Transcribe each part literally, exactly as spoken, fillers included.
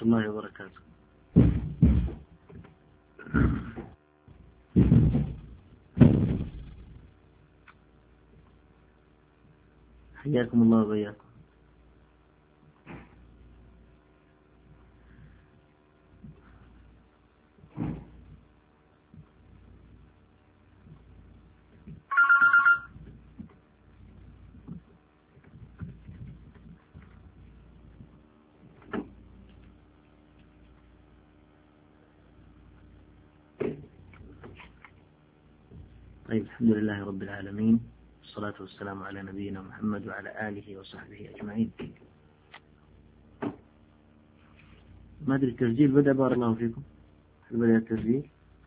الله وبركاته. حياكم الله وبياكم. طيب، الحمد لله رب العالمين، والصلاة والسلام على نبينا محمد وعلى آله وصحبه أجمعين. ما أدري التسجيل بدأ؟ بارك الله فيكم. هل بدأ التسجيل؟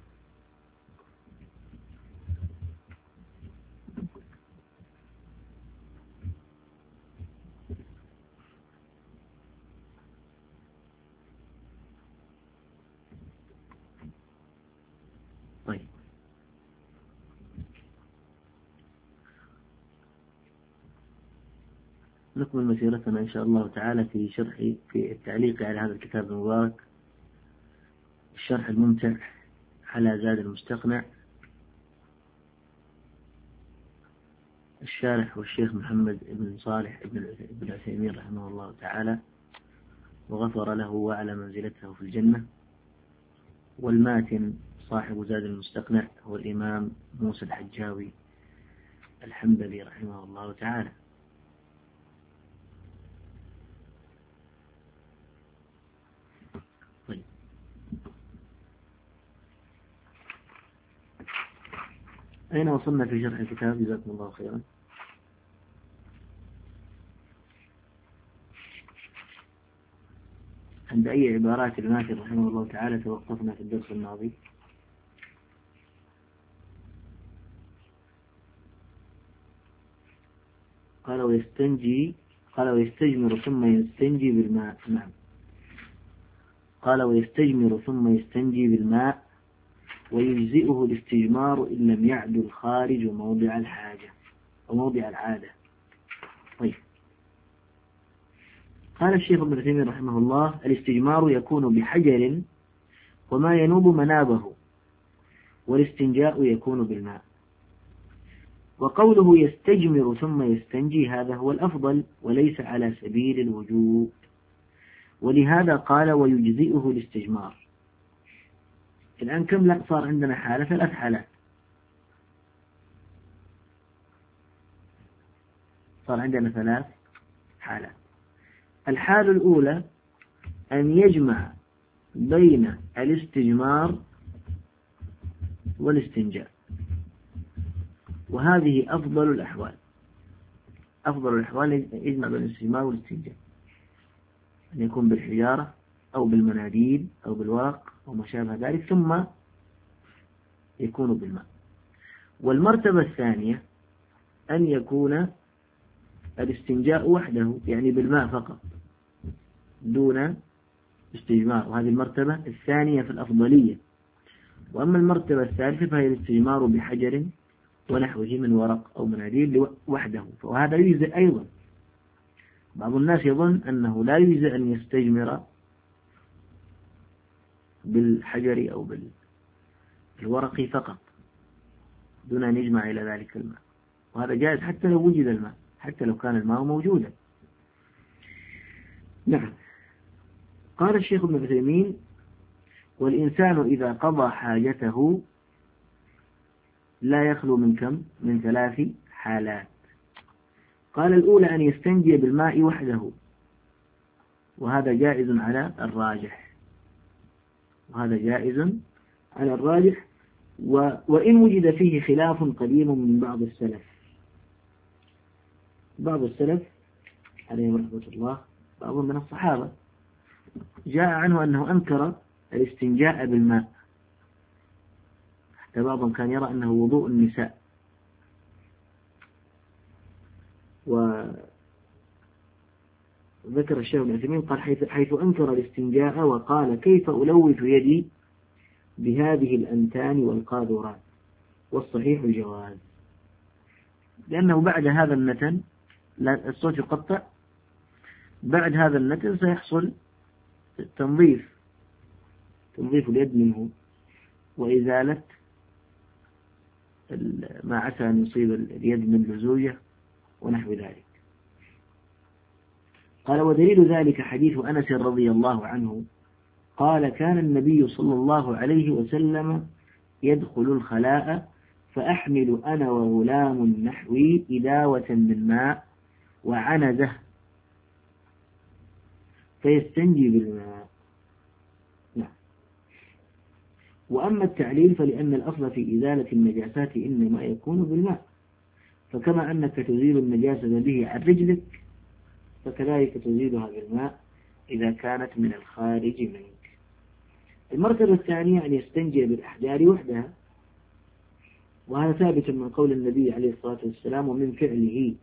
طيب، نكمل مسيرتنا إن شاء الله تعالى في شرح في التعليق على هذا الكتاب المبارك، الشرح الممتع على زاد المستقنع. الشارح والشيخ محمد بن صالح بن عثيمين رحمه الله تعالى، وغفر له وأعلى منزلته في الجنة. والماتن صاحب زاد المستقنع هو الإمام موسى الحجاوي الحنبلي رحمه الله تعالى. طيب، أين وصلنا في شرح الكتاب؟ جزاكم الله خيرا. عند أي عبارات الماتن رحمه الله تعالى توقفنا في الدرس الماضي؟ قال ويستنجي قال ويستجمر ثم يستنجي بالماء. نعم، قال ويستجمر ثم يستنجي بالماء ويجزئه الاستجمار إن لم يعد الخارج موضع الحاجة أو موضع العادة. طيب، قال الشيخ ابن عثيمين رحمه الله: الاستجمار يكون بحجر وما ينوب منابه، والاستنجاء يكون بالماء. وقوله يستجمر ثم يستنجي هذا هو الأفضل وليس على سبيل الوجوب، ولهذا قال ويجزئه الاستجمار. الآن كم لا صار عندنا حالة؟ ثلاث حالات. صار عندنا ثلاث حالات. الحالة الأولى أن يجمع بين الاستجمار والاستنجاء، وهذه أفضل الأحوال. أفضل الأحوال يجمع بين الاستجمار والاستنجاء، أن يكون بالحجارة أو بالمناديل أو بالورق أو ما شابه ذلك، ثم يكون بالماء. والمرتبة الثانية أن يكون الاستنجاء وحده، يعني بالماء فقط دون استجمار، وهذه المرتبة الثانية في الأفضلية. وأما المرتبة الثالثة فهي الاستجمار بحجر ونحوه من ورق أو مناديل وحده، وهذا يجزئ أيضا. بعض الناس يظن أنه لا يجزئ أن يستجمر بالحجر أو بالورق فقط دون أن يجمع إلى ذلك الماء، وهذا جائز حتى لو وجد الماء، حتى لو كان الماء موجودا. نعم. قال الشيخ ابن عثيمين: والإنسان إذا قضى حاجته لا يخلو من كم؟ من ثلاث حالات. قال الأولى أن يستنجي بالماء وحده، وهذا جائز على الراجح وهذا جائز على الراجح و... وإن وجد فيه خلاف قديم من بعض السلف. بعض السلف عليهم رحمة الله، بعض من الصحابة، جاء عنه أنه أنكر الاستنجاء بالماء، حتى بعضهم كان يرى أنه وضوء النساء. وذكر الشيخ ابن عثيمين قال حيث, حيث أنكر الاستنجاء وقال: كيف ألوث يدي بهذه الأنتان والقاذورات، والصحيح الجواز، لأنه بعد هذا النتن الصوت يقطع، بعد هذا النتن سيحصل تنظيف تنظيف اليد منه وإزالة ما عسى أن يصيب اليد من لزوجة ونحو ذلك. قال ودليل ذلك حديث أنس رضي الله عنه قال كان النبي صلى الله عليه وسلم يدخل الخلاء فأحمل أنا وغلام نحوي إداوة من ماء وعنزه فيستنجي بالماء. نعم. وأما التعليل فلأن الأصل في إزالة النجاسات إنما يكون بالماء، فكما أنك تزيل النجاسة به عن رجلك فكذلك تزيلها بالماء إذا كانت من الخارج منك. المرتبة الثانية أن يستنجي بالأحجار وحدها، وهذا ثابت من قول النبي عليه الصلاة والسلام ومن فعله.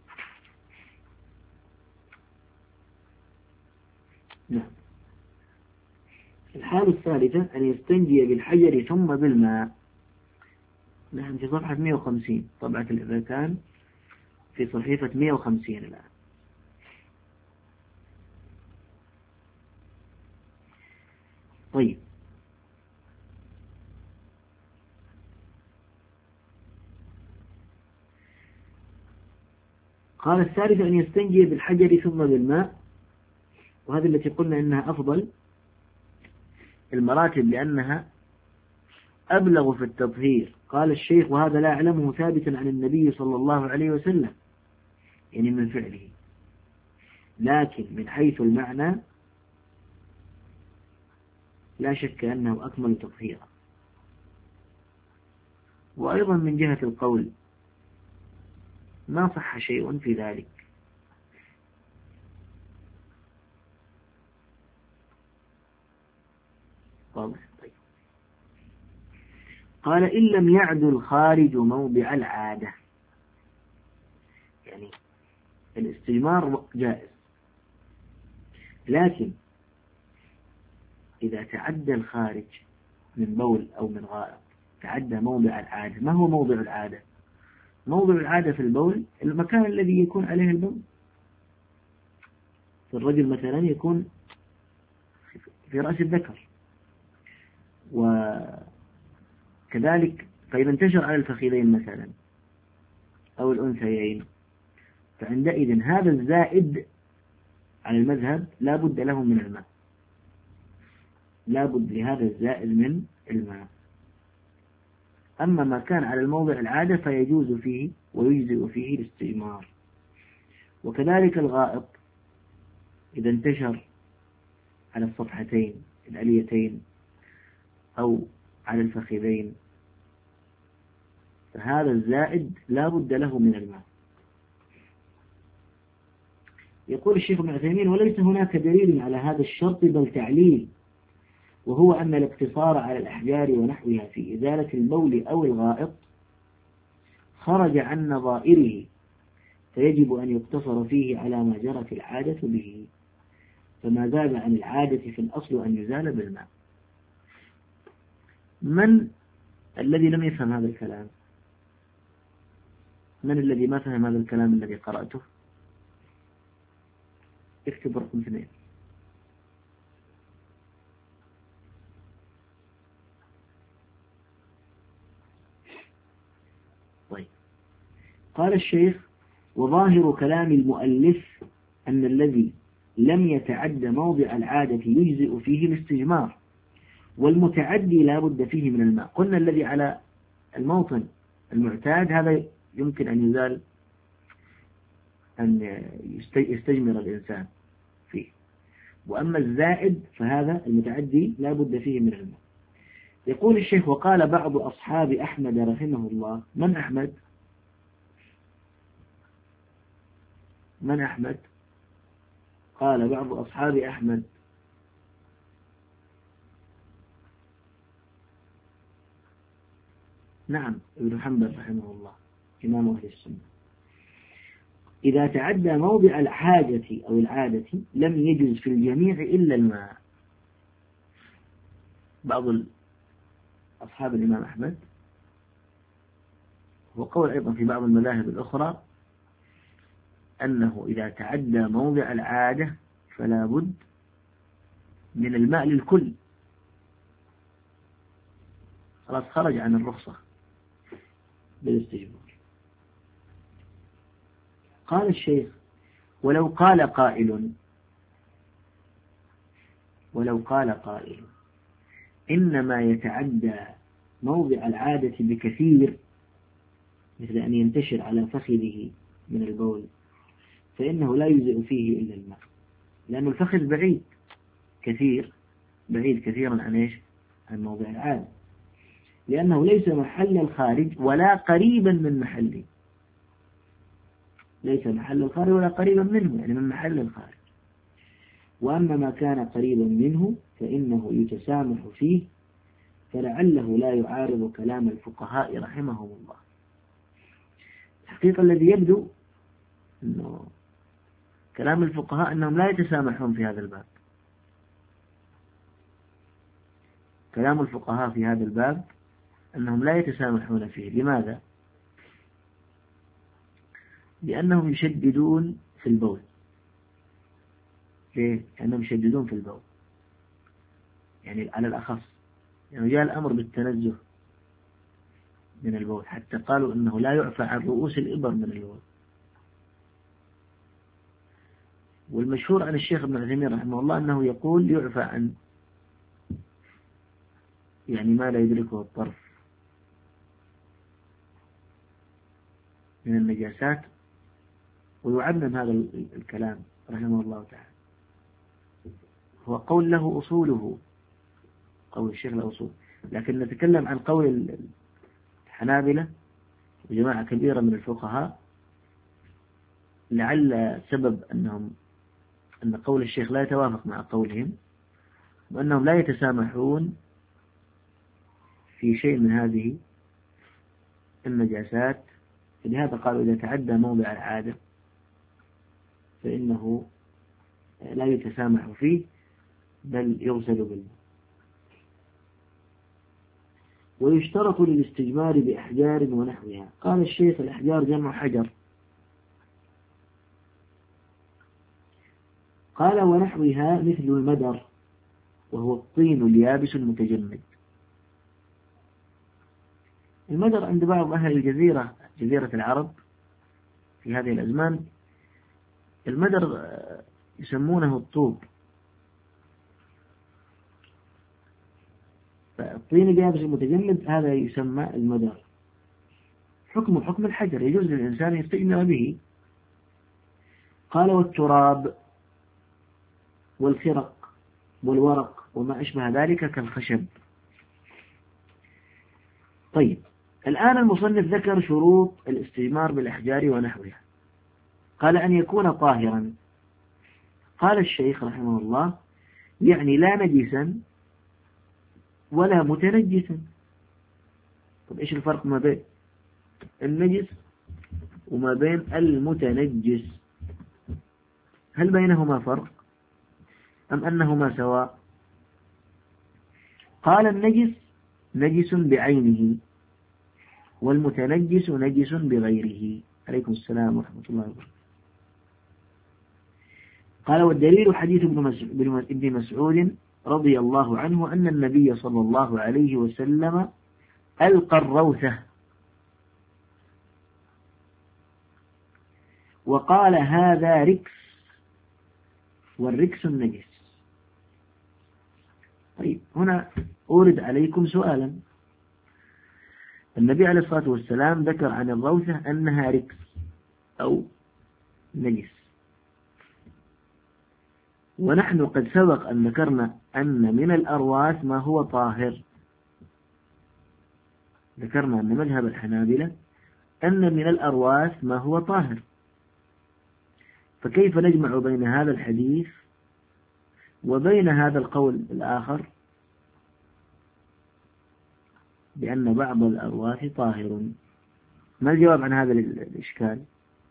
نعم. الحالة الثالثة أن يستنجي بالحجر ثم بالماء. نحن في صفحة مئة وخمسين، طبعة الإذاكان في صحيفة مئة وخمسين الآن. طيب، قال الثالث أن يستنجي بالحجر ثم بالماء، وهذه التي قلنا إنها أفضل المراتب لأنها أبلغ في التطهير. قال الشيخ وهذا لا أعلمه ثابتا عن النبي صلى الله عليه وسلم، يعني من فعله، لكن من حيث المعنى لا شك أنه أكمل تطهيرا. وأيضا من جهة القول ما صح شيء في ذلك. واضح؟ طيب. قال إن لم يعد الخارج موضع العادة، يعني الاستجمار جائز، لكن إذا تعدى الخارج من بول أو من غائط تعدى موضع العادة. ما هو موضع العادة؟ موضع العادة في البول المكان الذي يكون عليه البول. فالرجل مثلا يكون في رأس الذكر، وكذلك فإذا انتشر على الفخذين مثلا أو الأنثيين فعندئذ هذا الزائد على المذهب لا بد له من الماء، لا بد لهذا الزائد من الماء. أما ما كان على الموضع العادة فيجوز فيه ويجزئ فيه الاستجمار. وكذلك الغائط إذا انتشر على الصفحتين العليتين أو على الفخذين فهذا الزائد لا بد له من الماء. يقول الشيخ ابن عثيمين وليس هناك دليل على هذا الشرط بل تعليل، وهو أن الاقتصار على الأحجار ونحوها في إزالة البول أو الغائط خرج عن نظائره، فيجب أن يقتصر فيه على ما جرت العادة به، فما زاد عن العادة في الأصل أن يزال بالماء. من الذي لم يفهم هذا الكلام؟ من الذي ما فهم هذا الكلام الذي قرأته؟ اكتب رقم اثنين. طيب. قال الشيخ وظاهر كلام المؤلف أن الذي لم يتعد موضع العادة يجزئ فيه الاستجمار، والمتعدي لا بد فيه من الماء. قلنا الذي على الموطن المعتاد هذا يمكن أن يزال، أن يستجمر الإنسان فيه، وأما الزائد فهذا المتعدي لا بد فيه من الماء. يقول الشيخ وقال بعض أصحاب أحمد رحمه الله. من أحمد؟ من أحمد؟ قال بعض أصحاب أحمد نعم ابن حنبل رحمه الله إمام أهل السنة إذا تعدى موضع الحاجة أو العادة لم يجوز في الجميع إلا الماء. بعض أصحاب الإمام أحمد وقول أيضا في بعض المذاهب الأخرى أنه إذا تعدى موضع العادة فلا بد من الماء للكل، خلاص خرج عن الرخصة بالاستجمار. قال الشيخ: ولو قال قائل ولو قال قائل إنما يتعدى موضع العادة بكثير، مثل أن ينتشر على فخذه من البول، فإنه لا يجزئ فيه إلا الماء، لأن الفخذ بعيد كثير بعيد كثيرا عن إيش؟ عن موضع العادة، لأنه ليس محل الخارج ولا قريبا من محله، ليس محل الخارج ولا قريبا منه، يعني من محل الخارج. وأما ما كان قريبا منه فإنه يتسامح فيه، فلعله لا يعارض كلام الفقهاء رحمهم الله. الحقيقة الذي يبدو أنه كلام الفقهاء أنهم لا يتسامحون في هذا الباب. كلام الفقهاء في هذا الباب أنهم لا يتسامحون فيه. لماذا؟ لأنهم يشددون في البول. ليه؟ لأنهم يشددون في البول، يعني على الأخص، يعني جاء الأمر بالتنزه من البول، حتى قالوا أنه لا يعفى عن رؤوس الإبر من البول. والمشهور عن الشيخ ابن عثيمين رحمه الله أنه يقول يعفى عن يعني ما لا يدركه الطرف من النجاسات، ويعمم هذا الكلام رحمه الله تعالى. هو قول له أصوله، قول الشيخ له أصول، لكن نتكلم عن قول الحنابلة وجماعة كبيرة من الفقهاء، لعل سبب أنهم أن قول الشيخ لا يتوافق مع قولهم، وأنهم لا يتسامحون في شيء من هذه النجاسات. لهذا قالوا إذا تعدى موضع العادة فإنه لا يتسامح فيه بل يغسل بالماء. ويشترط للاستجمار بأحجار ونحوها. قال الشيخ: الأحجار جمع حجر. قال: ونحوها مثل المدر، وهو الطين اليابس المتجمد. المدر عند بعض أهل الجزيرة، جزيرة العرب في هذه الأزمان، المدر يسمونه الطوب، فالطين اليابس المتجمد هذا يسمى المدر. حكم حكم الحجر، يجوز للإنسان يستجمر به. قال: والتراب والخرق والورق وما أشبه ذلك كالخشب. طيب، الآن المصنف ذكر شروط الاستجمار بالأحجار ونحوها. قال: أن يكون طاهرا. قال الشيخ رحمه الله: يعني لا نجسا ولا متنجسا. طب إيش الفرق ما بين النجس وما بين المتنجس؟ هل بينهما فرق أم أنهما سواء؟ قال: النجس نجس بعينه، والمتنجس نجس بغيره. عليكم السلام ورحمة الله وبركاته. قال: والدليل حديث ابن مسعود رضي الله عنه أن النبي صلى الله عليه وسلم ألقى الروثة وقال: هذا ركس، والركس النجس. طيب، هنا أورد عليكم سؤالا. النبي عليه الصلاة والسلام ذكر عن الروثة أنها ركس أو نجس، ونحن قد سبق أن ذكرنا أن من الأرواث ما هو طاهر. ذكرنا أن مذهب الحنابلة أن من الأرواث ما هو طاهر، فكيف نجمع بين هذا الحديث وبين هذا القول الآخر بأن بعض الأرواث طاهر؟ ما الجواب عن هذا الإشكال؟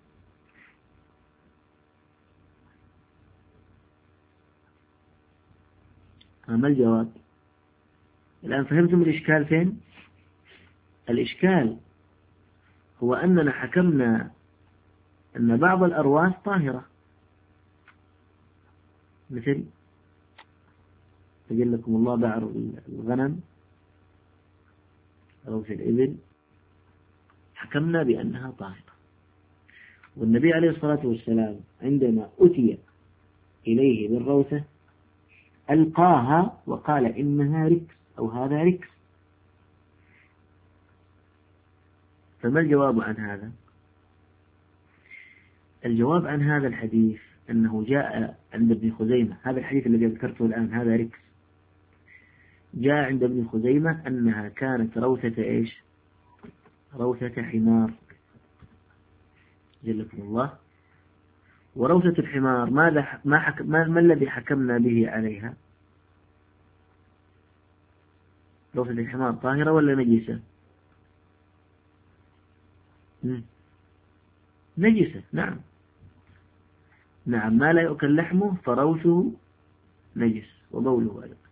ما الجواب؟ الآن فهمتم الإشكال فين؟ الإشكال هو أننا حكمنا أن بعض الأرواث طاهرة، مثل أجلكم الله بعر الغنم أو في الإبل حكمنا بأنها طاهرة. والنبي عليه الصلاة والسلام عندما أتي إليه بالروثة ألقاها وقال إنها ركس أو هذا ركس. فما الجواب عن هذا؟ الجواب عن هذا الحديث أنه جاء عند ابن خزيمة، هذا الحديث الذي ذكرته الآن هذا ركس، جاء عند ابن خزيمة أنها كانت روثة إيش؟ روثة حمار جلكم الله. وروثة الحمار ماذا ما, حك... ما... ما الذي حكمنا به عليها؟ روثة الحمار طاهرة ولا نجسة؟ نجسة. نعم نعم ما لا يؤكل لحمه فروثه نجس وبوله أيضا.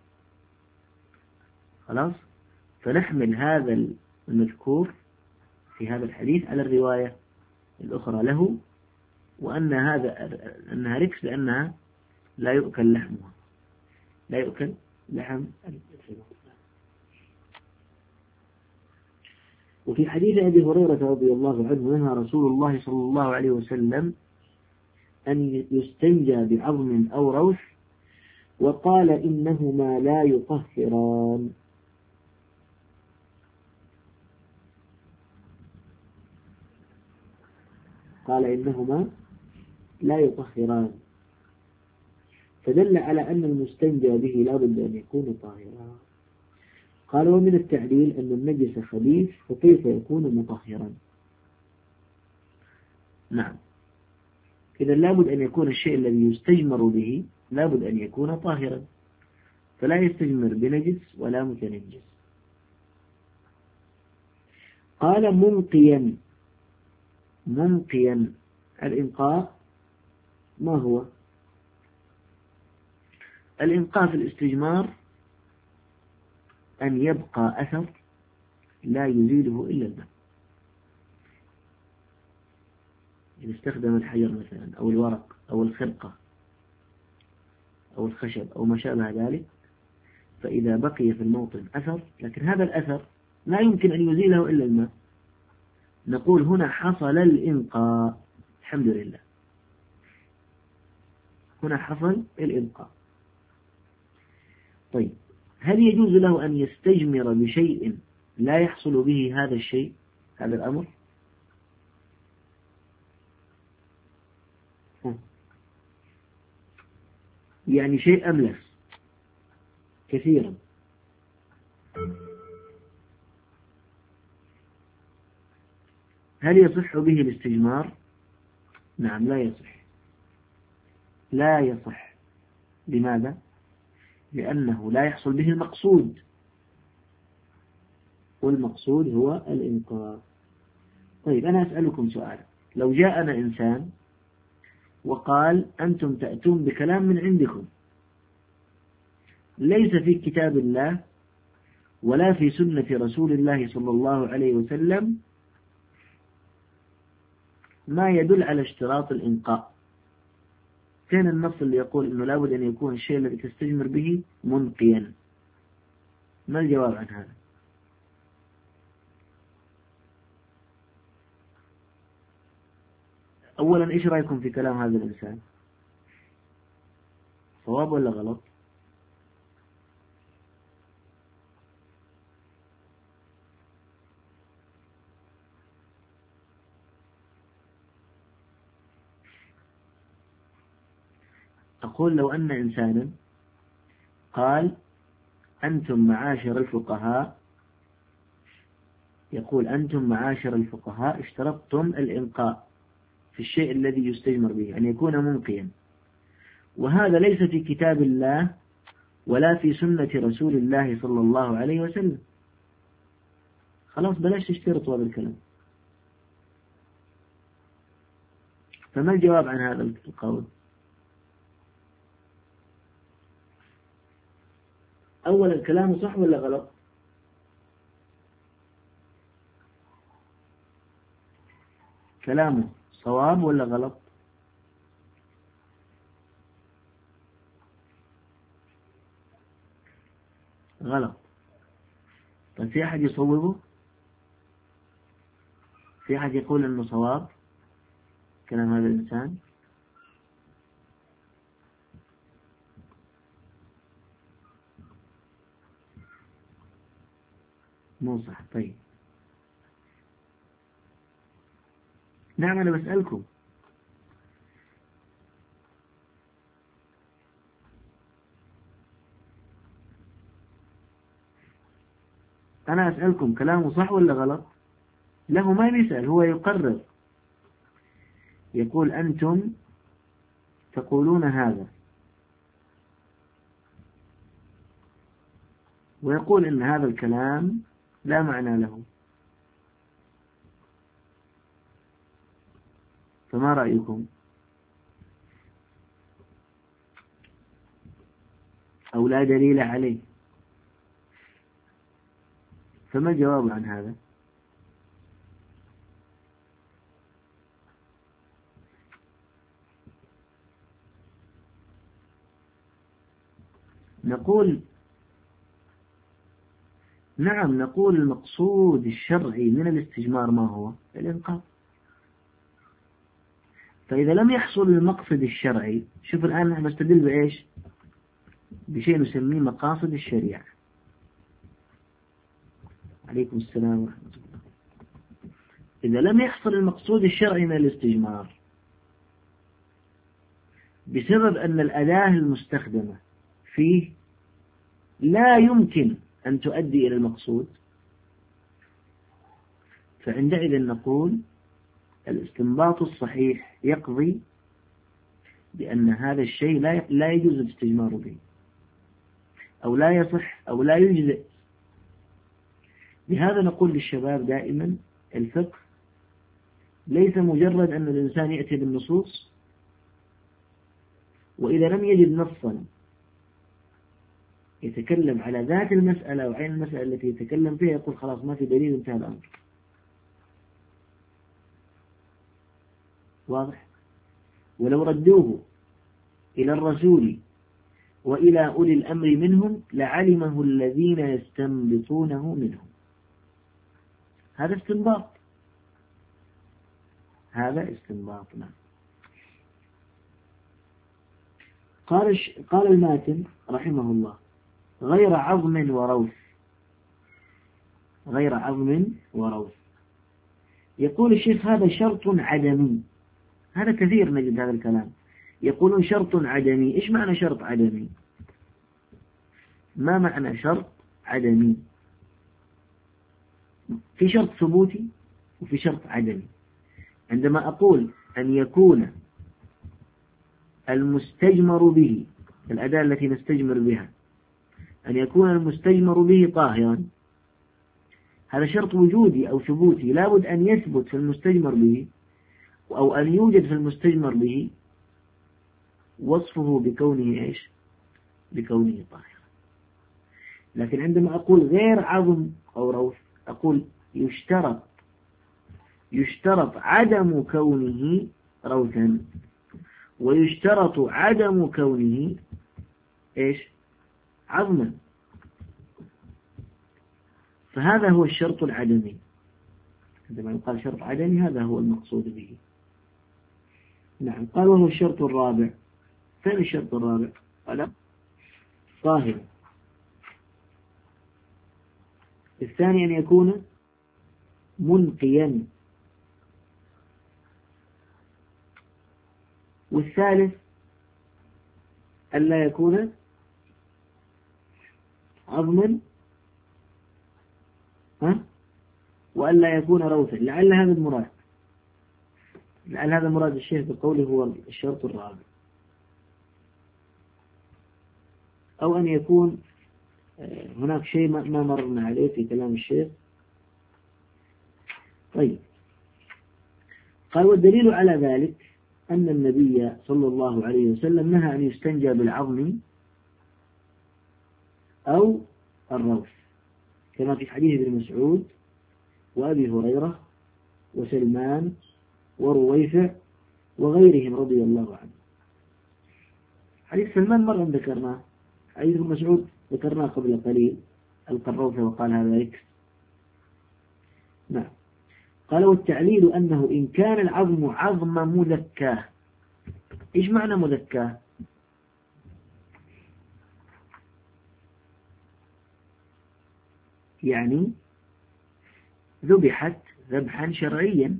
خلاص. فنحمل هذا المذكور في هذا الحديث على الرواية الأخرى له، وأن هذا أنها ركس لأنها لا يؤكل لحمها، لا يؤكل لحم. وفي حديث أبي هريرة رضي الله عنه نهى رسول الله صلى الله عليه وسلم أن يستنجى بعظم أو روث، وقال إنهما لا يطهران. قال إنهما لا يطهران، فدل على أن المستنجى به لا بد أن يكون طاهرا. قال ومن التعليل أن النجس خبيث فكيف يكون مطهرا؟ نعم إذا لابد أن يكون الشيء الذي يستجمر به لابد أن يكون طاهرا، فلا يستجمر بنجس ولا متنجس. قال منقيا. منقيا الإنقاء ما هو؟ الإنقاء في الاستجمار أن يبقى أثر لا يزيله إلا الماء. إذا استخدم الحجر مثلا أو الورق أو الخرقة أو الخشب أو ما شابه ذلك، فإذا بقي في الموطن أثر لكن هذا الأثر لا يمكن أن يزيله إلا الماء، نقول هنا حصل الإنقاء. الحمد لله هنا حصل الإنقاء. طيب هل يجوز له أن يستجمر بشيء لا يحصل به هذا الشيء هذا الأمر؟ يعني شيء أملس كثيرا. هل يصح به الاستجمار؟ نعم لا يصح. لا يصح. لماذا؟ لأنه لا يحصل به المقصود، والمقصود هو الإنقاء. طيب أنا أسألكم سؤال، لو جاءنا إنسان وقال أنتم تأتون بكلام من عندكم ليس في كتاب الله ولا في سنة رسول الله صلى الله عليه وسلم ما يدل على اشتراط الإنقاء، كان النص اللي يقول إنه لابد أن يكون الشيء الذي تستجمر به منقيا، ما الجواب عن هذا؟ أولا إيش رأيكم في كلام هذا الإنسان؟ صواب ولا غلط؟ أقول لو أن إنسانا قال أنتم معاشر الفقهاء، يقول أنتم معاشر الفقهاء اشترطتم الإنقاء في الشيء الذي يستجمر به أن يكون منقيا، وهذا ليس في كتاب الله ولا في سنة رسول الله صلى الله عليه وسلم، خلاص بلاش تشترطوا هذا الكلام. فما الجواب عن هذا القول؟ أولا كلامه صح ولا غلط؟ كلامه صواب ولا غلط؟ غلط. طيب في أحد يصوبه؟ في أحد يقول أنه صواب كلام هذا الإنسان؟ مو صح. طيب نعم أنا بسألكم. أنا أسألكم كلامه صح ولا غلط؟ له ما بيسأل، هو يقرر، يقول أنتم تقولون هذا، ويقول إن هذا الكلام لا معنى له. فما رأيكم؟ أو لا دليل عليه؟ فما الجواب عن هذا؟ نقول نعم، نقول المقصود الشرعي من الاستجمار ما هو؟ الإنقاذ. فإذا لم يحصل المقصد الشرعي، شوف الآن نحن نستدل بإيش؟ بشيء نسميه مقاصد الشريعة. عليكم السلام ورحمة الله. إذا لم يحصل المقصود الشرعي من الاستجمار بسبب أن الأداة المستخدمة فيه لا يمكن أن تؤدي إلى المقصود، فعندئذ نقول الاستنباط الصحيح يقضي بأن هذا الشيء لا لا يجوز الاستجمار به، أو لا يصح أو لا يجزئ. لهذا نقول للشباب دائما الفقه ليس مجرد أن الإنسان يأتي بالنصوص، وإذا لم يجد نصا يتكلم على ذات المسألة وعين المسألة التي يتكلم فيها يقول خلاص ما في دليل انتهى الأمر. واضح؟ ولو ردوه إلى الرسول وإلى أولي الأمر منهم لعلمه الذين يستنبطونه منهم. هذا استنباط، هذا استنباطنا. قال قال الماتن رحمه الله غير عظم وروث، غير عظم وروث. يقول الشيخ هذا شرط عدمي. هذا كثير نجد هذا الكلام، يقولون شرط عدمي. إيش معنى شرط عدمي؟ ما معنى شرط عدمي؟ في شرط ثبوتي وفي شرط عدمي. عندما أقول أن يكون المستجمر به، الأداة التي نستجمر بها، أن يكون المستجمر به طاهرا، هذا شرط وجودي أو ثبوتي، لابد أن يثبت في المستجمر به أو أن يوجد في المستجمر به وصفه بكونه إيش؟ بكونه طاهرا. لكن عندما أقول غير عظم أو روث أقول يشترط يشترط عدم كونه روثا، ويشترط عدم كونه إيش؟ عظما. فهذا هو الشرط العدمي. عندما يقال شرط عدمي هذا هو المقصود به. نعم. قال وهو الشرط الرابع. فين الشرط الرابع؟ قال طاهر. الثاني أن يكون منقيا. والثالث ألا يكون عظما ها وألا يكون روثا. لعل هذا المراد، لعل هذا مراد الشيخ بقوله هو الشرط الرابع. أو أن يكون هناك شيء ما مرنا عليه في كلام الشيخ. طيب قال والدليل على ذلك أن النبي صلى الله عليه وسلم نهى أن يستنجى بالعظم أو الروث، كما في حديث ابن مسعود وأبي هريرة وسلمان ورويفع وغيرهم رضي الله عنه. حديث سلمان مرة ذكرناه، حديث ابن مسعود ذكرناه قبل قليل القروفة وقال هذا ركس. نعم. قال والتعليل أنه إن كان العظم عظم مذكاه. إيش معنى مذكاه؟ يعني ذبحت ذبحا شرعيا،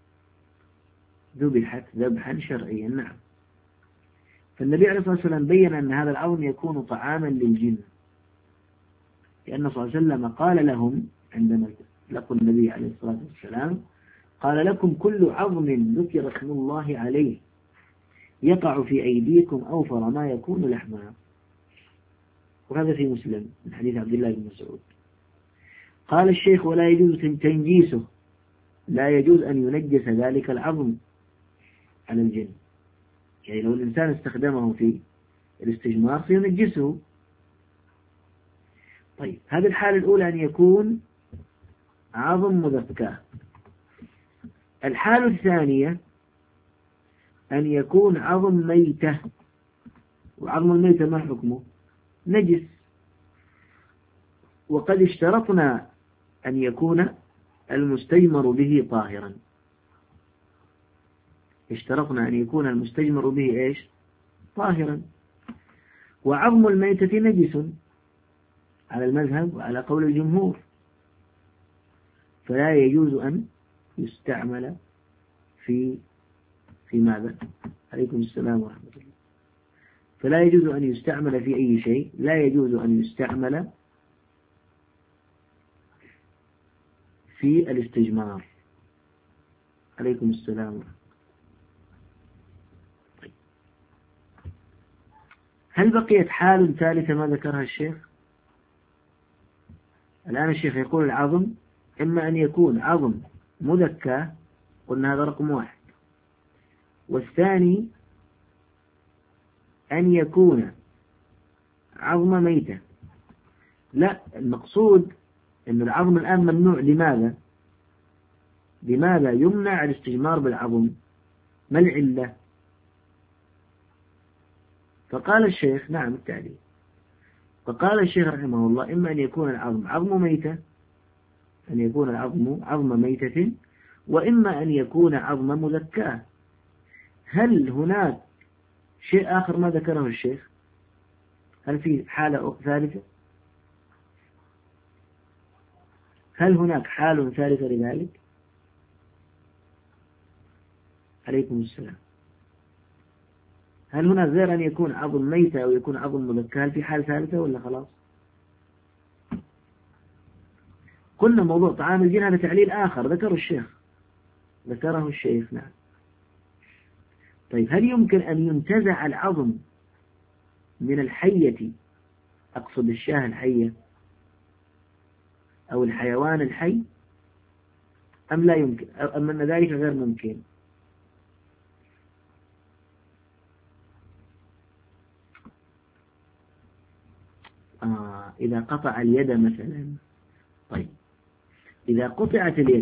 ذبحت ذبحا شرعيا. نعم. فالنبي عليه الصلاة والسلام بين أن هذا العظم يكون طعاما للجن، لأن صلى الله عليه وسلم قال لهم عندما لقوا النبي عليه الصلاة والسلام قال لكم كل عظم ذكر اسم الله عليه يقع في أيديكم أوفر ما يكون لحمها. وهذا في مسلم من حديث عبد الله بن مسعود. قال الشيخ ولا يجوز تنجيسه، لا يجوز أن ينجس ذلك العظم على الجن، يعني لو الإنسان استخدمه في الاستجمار سينجسه. طيب هذه الحالة الأولى أن يكون عظم مذكاه. الحالة الثانية أن يكون عظم ميتة، وعظم الميتة ما حكمه؟ نجس. وقد اشترطنا أن يكون المستجمر به طاهرا، اشترطنا أن يكون المستجمر به إيش؟ طاهرا. وعظم الميتة نجس على المذهب وعلى قول الجمهور، فلا يجوز أن يستعمل في في ماذا؟ عليكم السلام ورحمة الله. فلا يجوز أن يستعمل في أي شيء، لا يجوز أن يستعمل في الاستجمار. عليكم السلام ورحمة الله. طيب. هل بقيت حال ثالثة ما ذكرها الشيخ؟ الآن الشيخ يقول العظم إما أن يكون عظم مذكى، قلنا هذا رقم واحد، والثاني أن يكون عظم ميتة. لا، المقصود أن العظم الآن ممنوع. لماذا؟ لماذا يمنع الاستجمار بالعظم؟ ما العلة؟ فقال الشيخ نعم التعليل. فقال الشيخ رحمه الله إما أن يكون العظم عظم ميتة، أن يكون العظم عظم ميتة، وإما أن يكون عظم مذكاه. هل هناك شيء آخر ما ذكره الشيخ؟ هل في حالة ثالثة؟ هل هناك حال ثالثة لذلك؟ عليكم السلام. هل هناك غير أن يكون عظم ميتة أو يكون عظم مذكى؟ هل في حال ثالثة ولا خلاص؟ قلنا موضوع طعام الجن هذا تعليل آخر ذكره الشيخ ذكره الشيخ نعم. طيب هل يمكن أن ينتزع العظم من الحية، أقصد الشاه الحية أو الحيوان الحي، أم لا يمكن، أم أن ذلك غير ممكن؟ آه إذا قطع اليد مثلا. طيب إذا قطعت اليد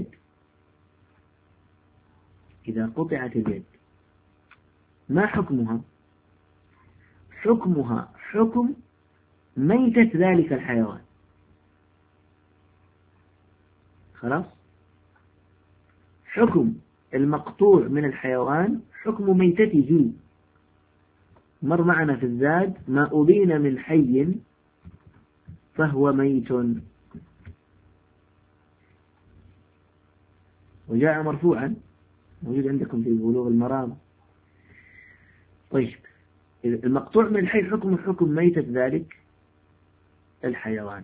إذا قطعت اليد ما حكمها؟ حكمها حكم ميتة ذلك الحيوان. خلاص، حكم المقطوع من الحيوان حكم ميتته. مر معنا في الزاد ما أبين من حي فهو ميت، وجاء مرفوعا موجود عندكم في بلوغ المرام. طيب المقطوع من الحي حكم حكم ميتة ذلك الحيوان.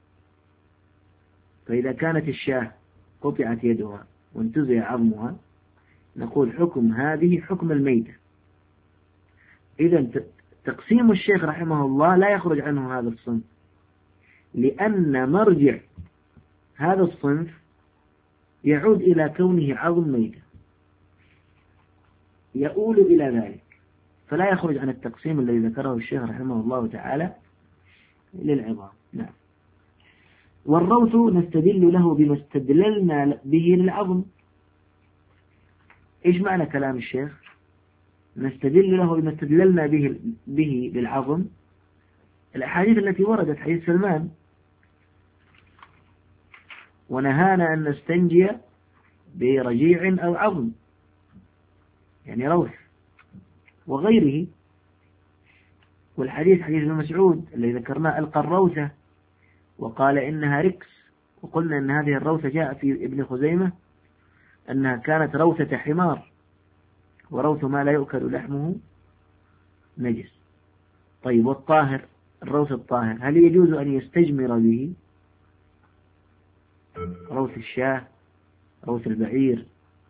فإذا كانت الشاة قطعت يدها وانتزع عظمها نقول حكم هذه حكم الميتة. إذا تقسيم الشيخ رحمه الله لا يخرج عنه هذا الصنف، لأن مرجع هذا الصنف يعود إلى كونه عظم ميتة، يؤول إلى ذلك، فلا يخرج عن التقسيم الذي ذكره الشيخ رحمه الله تعالى للعظام. نعم. والروث نستدل له بما استدللنا به للعظم. إيش معنى كلام الشيخ؟ نستدل له بما استدللنا به, به للعظم، الأحاديث التي وردت حديث سلمان ونهانا أن نستنجي برجيع أو عظم يعني روث وغيره. والحديث حديث ابن مسعود الذي ذكرناه ألقى الروثة وقال إنها ركس، وقلنا أن هذه الروثة جاء في ابن خزيمة أنها كانت روثة حمار، وروث ما لا يؤكل لحمه نجس. طيب والطاهر الروث الطاهر هل يجوز أن يستجمر به؟ روث الشاة روث البعير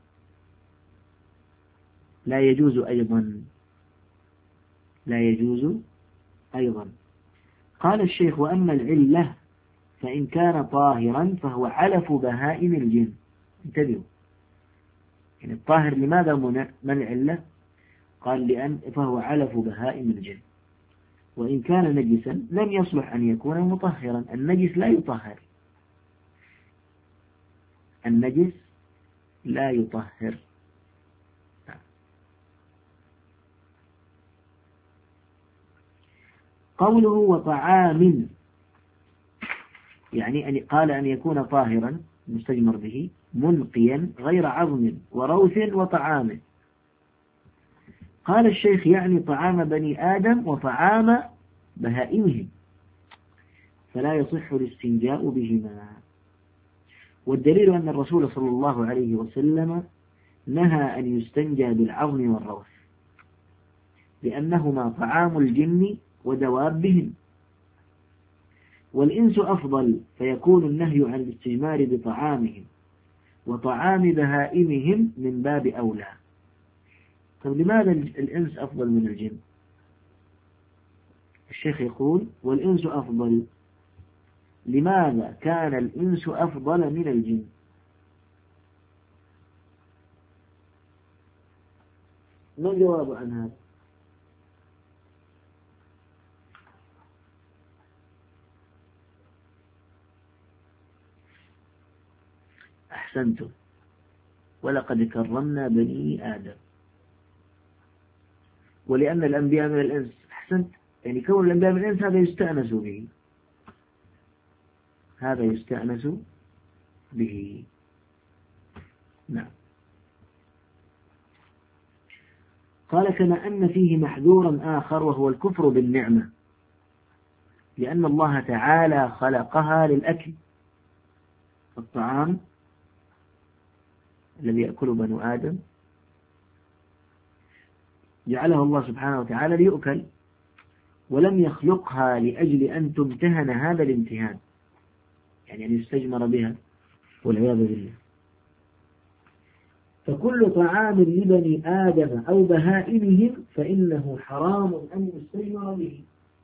لا يجوز أيضا لا يجوز أيضا. قال الشيخ وأما العلة فإن كان طاهرا فهو علف بهائم الجن. انتبهوا، يعني الطاهر لماذا منع؟ ما العلة؟ قال لأن فهو علف بهائم الجن. وإن كان نجسا لم يصلح أن يكون مطهرا، النجس لا يطهر، النجس لا يطهر. قوله وطعام يعني أن قال أن يكون طاهرا مستجمر به منقيا غير عظم وروث وطعام. قال الشيخ يعني طعام بني آدم وطعام بهائمهم، فلا يصح الاستنجاء بهما. والدليل أن الرسول صلى الله عليه وسلم نهى أن يستنجى بالعظم والروث لأنهما طعام الجن ودوابهم، والإنس أفضل فيكون النهي عن الاستجمار بطعامهم، وطعام بهائمهم من باب أولى. طب لماذا الإنس أفضل من الجن؟ الشيخ يقول والإنس أفضل. لماذا كان الإنس أفضل من الجن؟ ما الجواب عن هذا؟ أحسنتم، ولقد كرمنا بني آدم. ولأن الأنبياء من الإنس. أحسنت، يعني كون الأنبياء من الإنس هذا يستأنس به، هذا يستأنس به. نعم. قال كما أن فيه محذورا آخر وهو الكفر بالنعمة، لأن الله تعالى خلقها للأكل. الطعام الذي يأكل بنو آدم جعله الله سبحانه وتعالى ليؤكل، ولم يخلقها لأجل أن تمتهن هذا الامتهان، يعني أن يستجمر بها والعياذ بالله. فكل طعام لبني آدم أو بهائمهم فإنه حرام أن يستجمر به.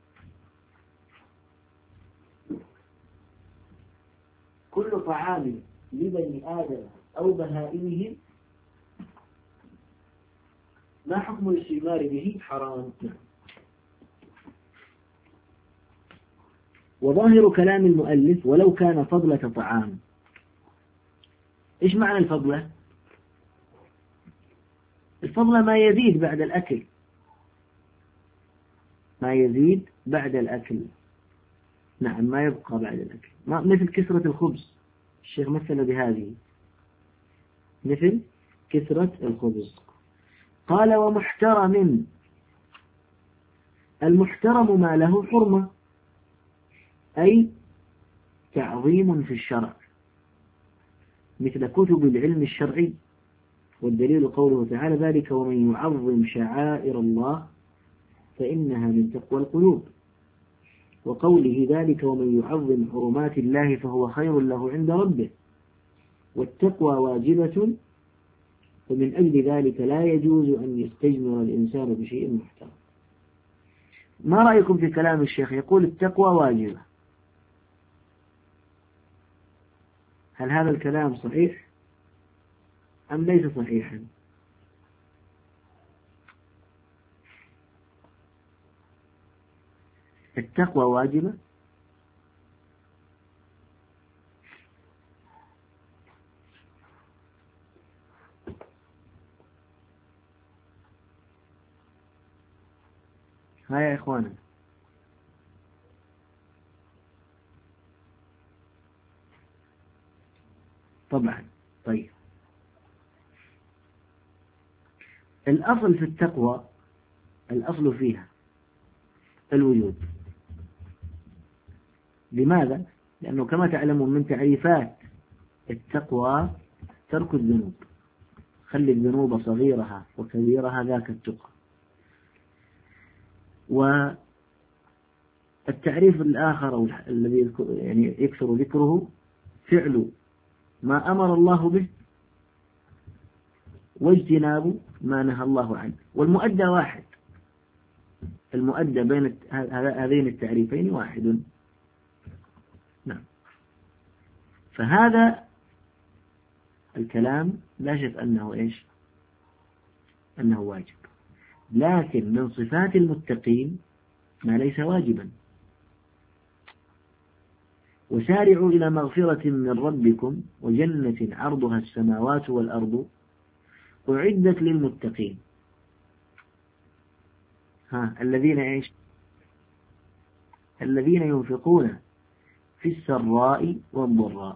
كل طعام لبني آدم أو بهائمهم ما حكم الاستجمار به؟ حرام. وظاهر كلام المؤلف ولو كان فضلة طعام. إيش معنى الفضلة؟ الفضلة ما يزيد بعد الأكل، ما يزيد بعد الأكل. نعم، ما يبقى بعد الأكل، ما مثل كسرة الخبز. الشيخ مثل بهذه مثل كسرة الخبز. قال ومحترم. المحترم ما له حرمة، أي تعظيم في الشرع، مثل كتب العلم الشرعي. والدليل قوله تعالى ذلك ومن يعظم شعائر الله فإنها من تقوى القلوب، وقوله ذلك ومن يعظم حرمات الله فهو خير له عند ربه. والتقوى واجبة، ومن أجل ذلك لا يجوز أن يستجمر الإنسان بشيء محترم. ما رأيكم في كلام الشيخ؟ يقول التقوى واجبة، هل هذا الكلام صحيح أم ليس صحيحا؟ التقوى واجبة. ها يا إخوانا، طبعا. طيب، الأصل في التقوى، الأصل فيها الوجود. لماذا؟ لأنه كما تعلمون من تعريفات التقوى ترك الذنوب، خلي الذنوب صغيرها وكبيرها ذاك التقى. والتعريف الآخر أو الذي يعني يكثر ذكره فعل ما أمر الله به واجتناب ما نهى الله عنه، والمؤدى واحد، المؤدى بين هذين التعريفين واحد. نعم. فهذا الكلام لا شك أنه إيش؟ أنه واجب، لكن من صفات المتقين ما ليس واجبا. وسارعوا إلى مغفرة من ربكم وجنة عرضها السماوات والأرض أعدت للمتقين. ها الذين إيش؟ الذين ينفقون في السراء والضراء.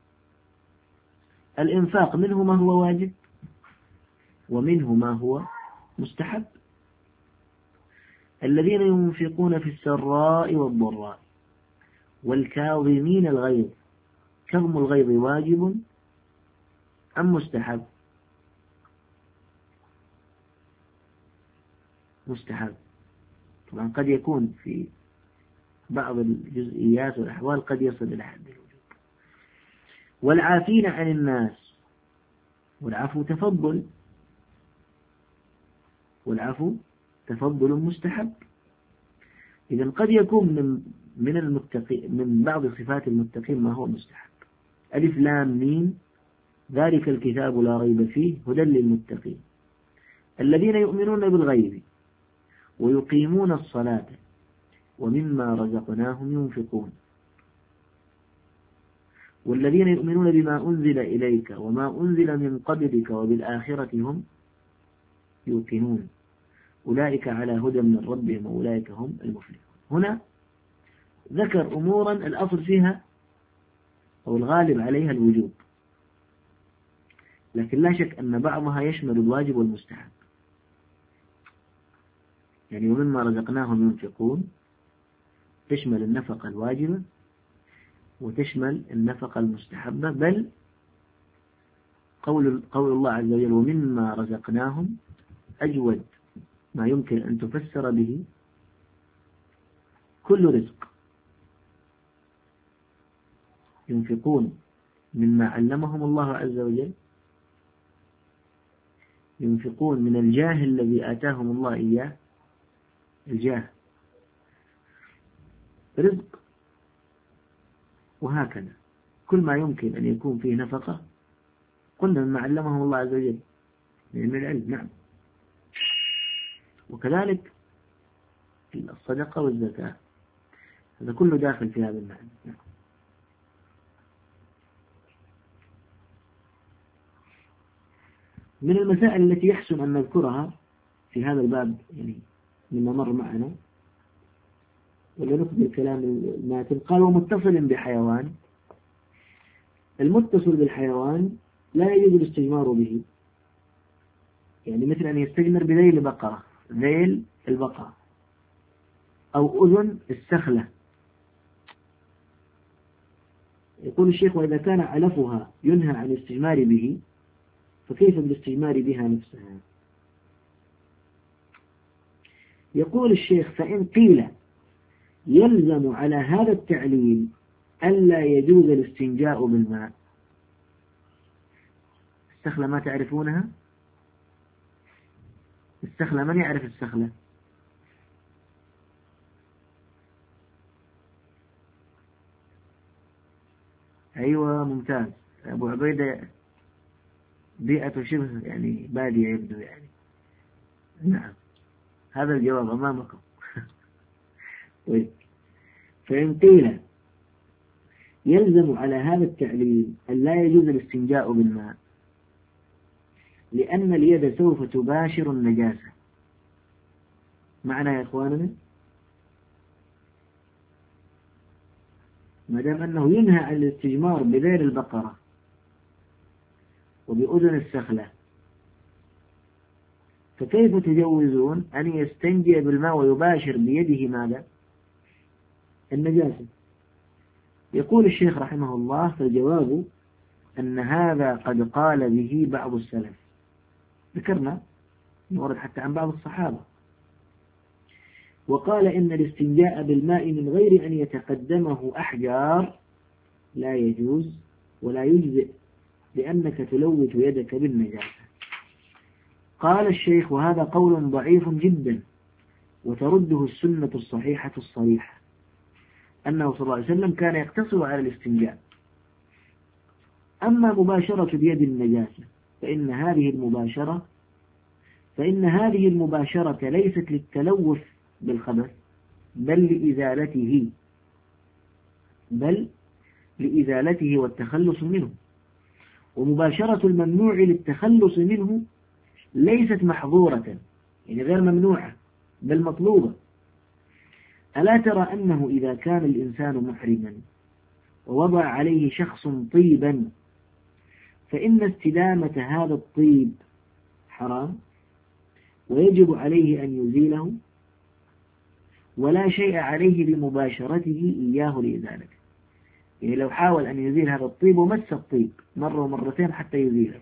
الإنفاق منه ما هو واجب ومنه ما هو مستحب. الذين ينفقون في السراء والضراء والكاظمين الغيظ، كظم الغيظ واجب أم مستحب؟ مستحب. طبعا قد يكون في بعض الجزئيات والأحوال قد يصل إلى حد الوجوب. والعافين عن الناس، والعفو تفضل، والعفو تفضل مستحب. إذن قد يكون من من المتقين، من بعض صفات المتقين ما هو مستحب. ألف لام ميم ذلك الكتاب لا ريب فيه هدى للمتقين الذين يؤمنون بالغيب ويقيمون الصلاة ومما رزقناهم ينفقون والذين يؤمنون بما أنزل إليك وما أنزل من قبلك وبالآخرة هم يوقنون أولئك على هدى من ربهم وأولئك هم المفلحون. هنا ذكر أمورا الأصل فيها أو الغالب عليها الوجوب، لكن لا شك أن بعضها يشمل الواجب والمستحب. يعني ومما رزقناهم ينفقون تشمل النفقة الواجبة وتشمل النفقة المستحبة، بل قول قول الله عز وجل ومما رزقناهم أجود ما يمكن أن تفسر به كل رزق. ينفقون مما علمهم الله عز وجل، ينفقون من الجاه الذي آتاهم الله إياه، الجاه رزق، وهكذا كل ما يمكن أن يكون فيه نفقة قلنا مما علمهم الله عز وجل من العلم. نعم. وكذلك الصدقة والزكاة، هذا كله داخل في هذا المعنى. نعم. من المسائل التي يحسن أن نذكرها في هذا الباب يعني مما مر معنا ولا نقبل كلام الماتن، قال ومتصل بحيوان. المتصل بالحيوان لا يجوز الاستجمار به، يعني مثل أن يستجمر بذيل البقرة، ذيل البقرة أو أذن السخلة. يقول الشيخ وإذا كان علفها ينهى عن الاستجمار به فكيف بالاستجمار بها نفسها؟ يقول الشيخ فإن قيل يلزم على هذا التعليل ألا يجوز الاستنجاء بالماء. السخلة ما تعرفونها؟ السخلة من يعرف السخلة؟ أيوة ممتاز أبو عبيدة، بيئة شبه يعني بادية يبدو يعني. نعم هذا الجواب أمامكم. فإن قيل يلزم على هذا التعليل أن لا يجوز الاستنجاء بالماء لأن اليد سوف تباشر النجاسة. معنا يا إخواننا؟ ما دام أنه ينهى عن الاستجمار بذيل البقرة وبأذن السخلة، فكيف تجوزون أن يستنجي بالماء ويباشر بيده ماذا؟ النجاسة؟ يقول الشيخ رحمه الله: فالجواب أن هذا قد قال به بعض السلف، ذكرنا نورد حتى عن بعض الصحابة، وقال إن الاستنجاء بالماء من غير أن يتقدمه أحجار لا يجوز ولا يجزئ، لأنك تلوث يدك بالنجاسة. قال الشيخ: وهذا قول ضعيف جدا، وترده السنة الصحيحة الصريحة أنه صلى الله عليه وسلم كان يقتصر على الاستنجاء. أما مباشرة بيد النجاسة فإن هذه المباشرة فإن هذه المباشرة ليست للتلوث بالخبث، بل لإزالته بل لإزالته والتخلص منه. ومباشرة الممنوع للتخلص منه ليست محظورة، يعني غير ممنوعة، بل مطلوبة. ألا ترى أنه إذا كان الإنسان محرما ووضع عليه شخص طيبا فإن استدامة هذا الطيب حرام، ويجب عليه أن يزيله، ولا شيء عليه بمباشرته إياه لإزالته. يعني لو حاول أن يزيل هذا الطيب ومس الطيب مرة ومرتين حتى يزيله،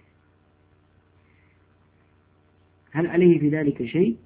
هل عليه في ذلك شيء؟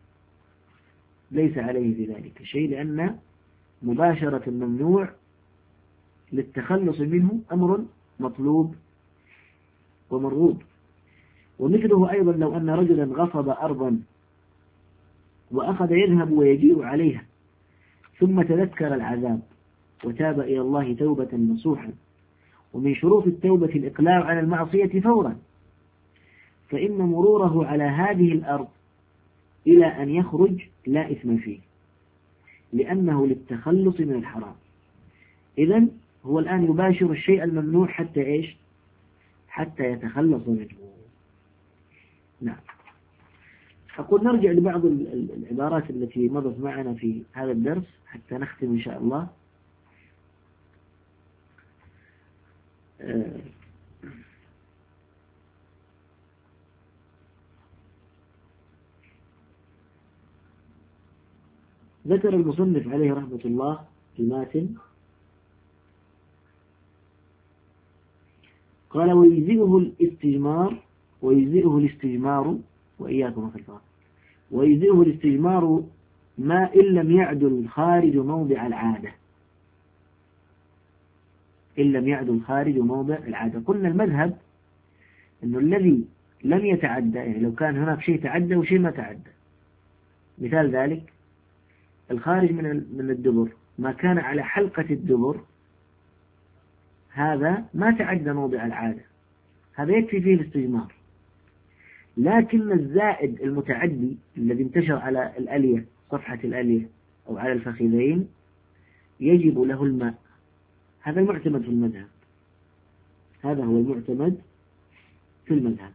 ليس عليه في ذلك شيء، لأن مباشرة الممنوع للتخلص منه أمر مطلوب ومرغوب. ومثله أيضا لو أن رجلا غصب أرضا وأخذ يذهب ويجيء عليها، ثم تذكر العذاب وتاب إلى الله توبة نصوحا، ومن شروط التوبة الإقلاع عن المعصية فورا، فإن مروره على هذه الأرض إلى أن يخرج لا إثم فيه، لأنه للتخلص من الحرام. إذن هو الآن يباشر الشيء الممنوع حتى إيش؟ حتى يتخلص منه. نعم. أقول نرجع لبعض العبارات التي مضت معنا في هذا الدرس حتى نختم إن شاء الله. ذكر المصنف عليه رحمة الله في ماتن قال: ويجزئه الاستجمار ويجزئه الاستجمار وإياكم خلفه ويجزئه الاستجمار ما إن لم يعدل خارج موضع العادة إن لم يعدل خارج موضع العادة. قلنا المذهب أنه الذي لم يتعدى، يعني لو كان هناك شيء تعدى وشيء ما تعدى، مثال ذلك الخارج من من الدبر، ما كان على حلقة الدبر هذا ما تعدى موضع العادة، هذا يكفي فيه الاستجمار. لكن الزائد المتعدي الذي انتشر على الألية، صفحة الألية أو على الفخذين، يجب له الماء. هذا المعتمد في المذهب هذا هو المعتمد في المذهب.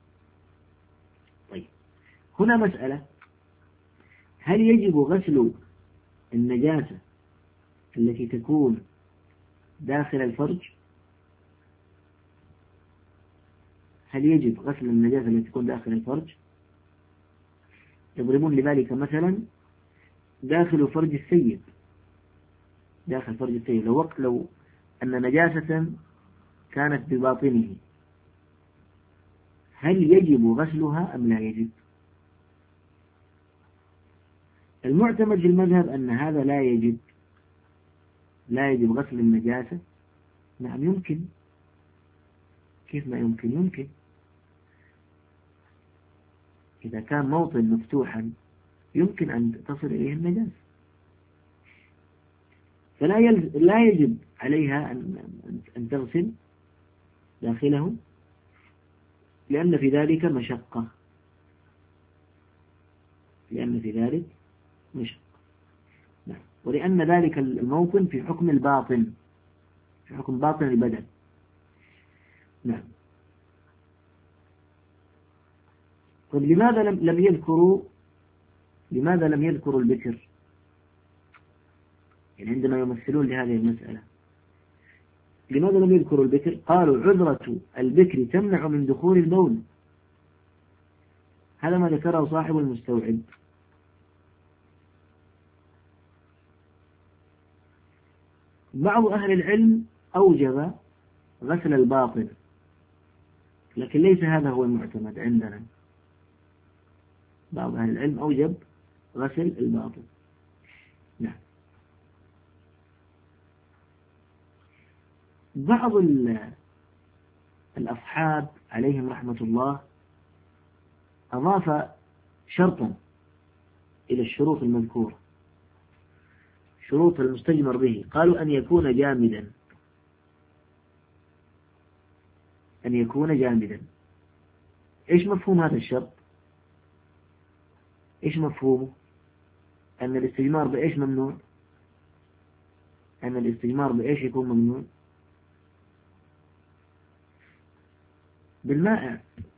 طيب، هنا مسألة: هل يجب غسل النجاسة التي تكون داخل الفرج؟ هل يجب غسل النجاسة التي تكون داخل الفرج؟ يضربون لذلك مثلا داخل فرج السيد، داخل فرج السيد لو وقت لو أن نجاسة كانت بباطنه، هل يجب غسلها أم لا يجب؟ المعتمد في المذهب أن هذا لا يجب لا يجب غسل النجاسة. نعم يمكن. كيف ما يمكن؟ يمكن إذا كان موطن مفتوحا يمكن أن تصل إليه النجاسة، فلا يلز... لا يجب عليها أن... أن تغسل داخله، لأن في ذلك مشقة لأن في ذلك مشقة نعم. ولأن ذلك الموطن في حكم الباطن، في حكم باطن البدن. نعم. طيب، لماذا لم لم يذكروا لماذا لم يذكروا البكر؟ يعني عندما يمثلون لهذه المسألة لماذا لم يذكروا البكر؟ قالوا عذرة البكر تمنع من دخول البول. هذا ما ذكره صاحب المستوعب. بعض أهل العلم أوجب غسل الباطن، لكن ليس هذا هو المعتمد عندنا. بعض أهل العلم أوجب غسل الباطن. نعم. بعض الأصحاب عليهم رحمة الله أضاف شرطا إلى الشروط المذكورة، شروط المستجمر به، قالوا أن يكون جامدا، أن يكون جامدا. إيش مفهوم هذا الشرط؟ إيش مفهومه؟ أن الاستجمار بإيش ممنوع؟ أن الاستجمار بإيش يكون ممنوع؟ بالمائع.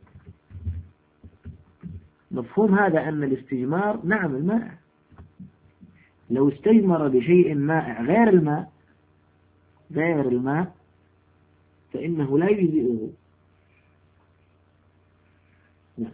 مفهوم هذا أن الاستجمار، نعم المائع، لو استجمر بشيء مائع غير الماء غير الماء فإنه لا يجزئه. نعم.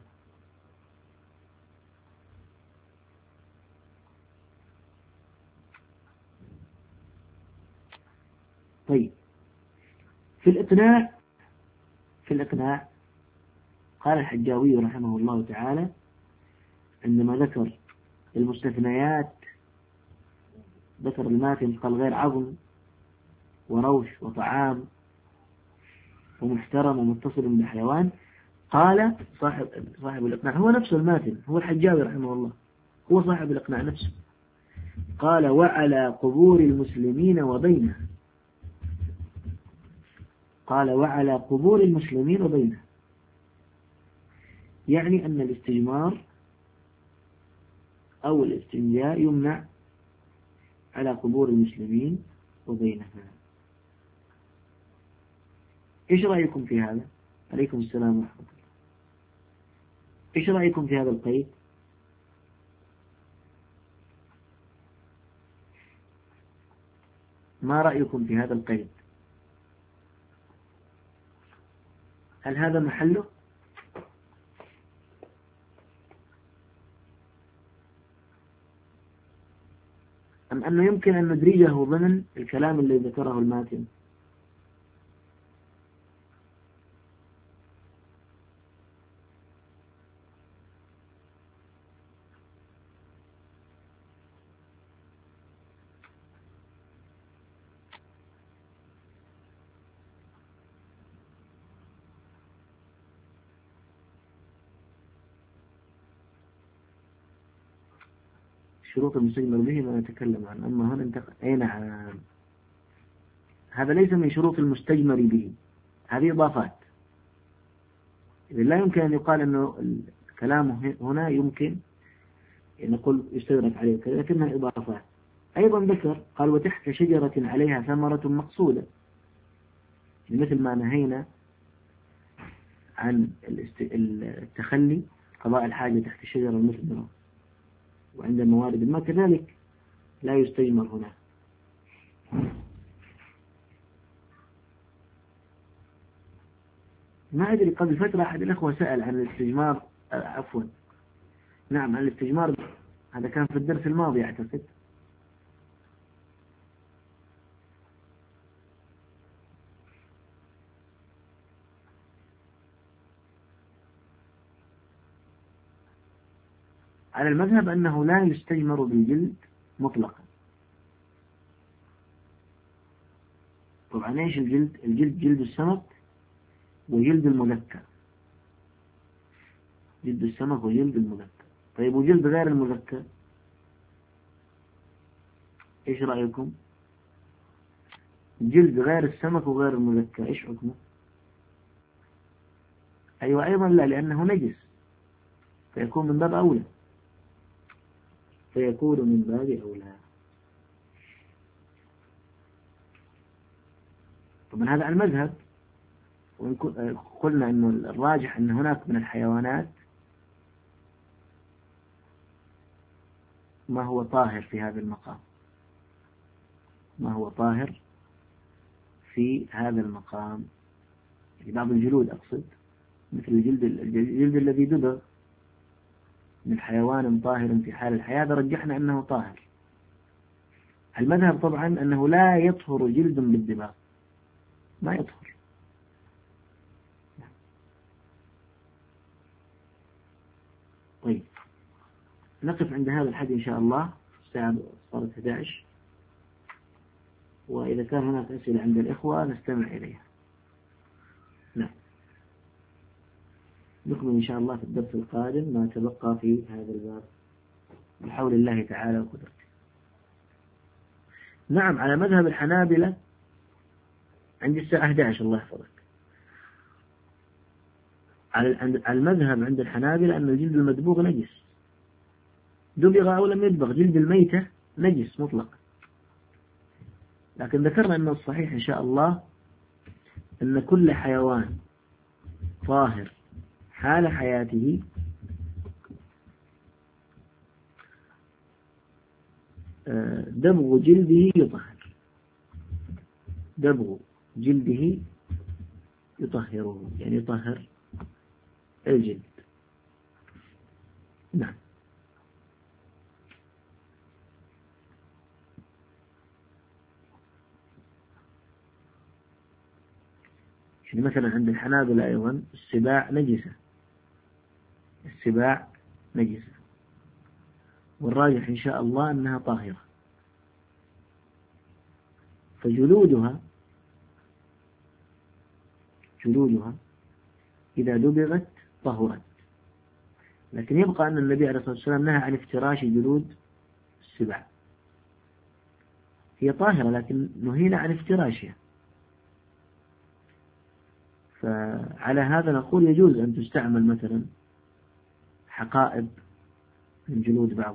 طيب، في الإقناع في الإقناع قال الحجاوي رحمه الله تعالى عندما ذكر المستثنيات، ذكر الماتن، قال غير عظم وروش وطعام ومحترم ومتصل بحيوان. قال صاحب صاحب الإقناع هو نفسه الماتن، هو الحجاوي رحمه الله، هو صاحب الإقناع نفسه، قال وعلى قبور المسلمين وبينها. قال وعلى قبور المسلمين وبينها، يعني أن الاستجمار أو الاستنجاء يمنع على قبور المسلمين وبينها. إيش رأيكم في هذا؟ عليكم السلام ورحمة الله. إيش رأيكم في هذا القيد؟ ما رأيكم في هذا القيد؟ هل هذا محله؟ أم أنه يمكن أن ندرجه ضمن الكلام الذي ذكره الماتن؟ شروط المستجمر به ما نتكلم عنه، أما هنا انتقل. أي نعم، هذا ليس من شروط المستجمر به، هذه إضافات. إذا لا يمكن أن يقال أنه الكلام هنا يمكن أن نقول يستدرك عليه كذا، لكنها إضافات. أيضا ذكر قال وتحت شجرة عليها ثمرة مقصودة، مثل ما نهينا عن التخلي قضاء الحاجة تحت الشجرة المثمرة وعند موارد الماء، كذلك لا يستجمر هنا. ما أدري، قبل فترة أحد الأخوة سأل عن الاستجمار، عفوا نعم عن الاستجمار، هذا كان في الدرس الماضي أعتقد. على المذهب أنه لا يستجمر بالجلد مطلقا. طبعا ايش الجلد؟ الجلد جلد السمك وجلد المذكر، جلد السمك وجلد المذكر. طيب وجلد غير المذكر ايش رأيكم؟ جلد غير السمك وغير المذكر ايش حكمه؟ ايوه ايضا لا، لانه نجس، فيكون من باب اولى فيكون من باب اولى. طبعا هذا المذهب، وإن قلنا أنه الراجح أن هناك من الحيوانات ما هو طاهر في هذا المقام، ما هو طاهر في في هذا المقام. يعني بعض الجلود أقصد مثل الجلد, الجلد الذي دبغ من حيوان طاهر في حال الحياة رجحنا أنه طاهر. المذهب طبعا أنه لا يطهر جلد بالدباغ، ما يطهر. طيب نقف عند هذا الحد إن شاء الله. الساعة صارت أحد عشر، وإذا كان هناك أسئلة عند الإخوة نستمع إليها. نعم، نكمل إن شاء الله في الدرس القادم ما تبقى في هذا الباب بحول الله تعالى وقدرته. نعم، على مذهب الحنابلة عند الساعة أحد عشر الله يحفظك. على المذهب عند الحنابلة أن الجلد المدبوغ نجس، دبغ أو لم يدبغ، جلد الميتة نجس مطلق. لكن ذكرنا أن الصحيح إن شاء الله أن كل حيوان طاهر حال حياته دبغ جلده يطهر، دبغ جلده يطهره، يعني يطهر الجلد. نعم. يعني مثلا عند الحنابلة أيضا السباع نجسة، السباع نجسة، والراجح إن شاء الله أنها طاهرة، فجلودها جلودها إذا دبغت طهرت. لكن يبقى أن النبي عليه الصلاة والسلام نهى عن افتراش جلود السباع، هي طاهرة لكن نهينا عن افتراشها. فعلى هذا نقول يجوز أن تستعمل مثلا حقائب من جلود بعض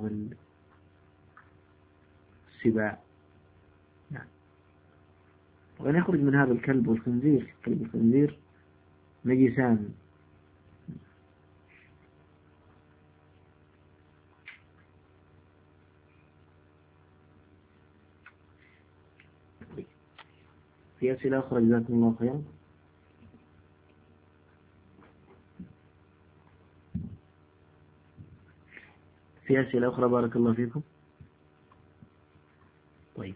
السباع. نعم. وأن يخرج من هذا الكلب والخنزير، كلب الخنزير نجسان. في أسئلة أخرى؟ جزاكم الله خيرا. في أسئلة أخرى؟ بارك الله فيكم. طيب،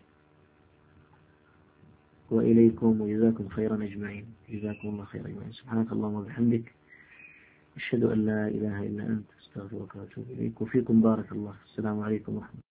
وإليكم وجزاكم خيرا أجمعين. جزاكم الله خيرا أجمعين. سبحانك اللهم وبحمدك، أشهد أن لا إله إلا أنت، أستغفرك وأتوب إليك. وفيكم بارك الله. السلام عليكم ورحمة الله.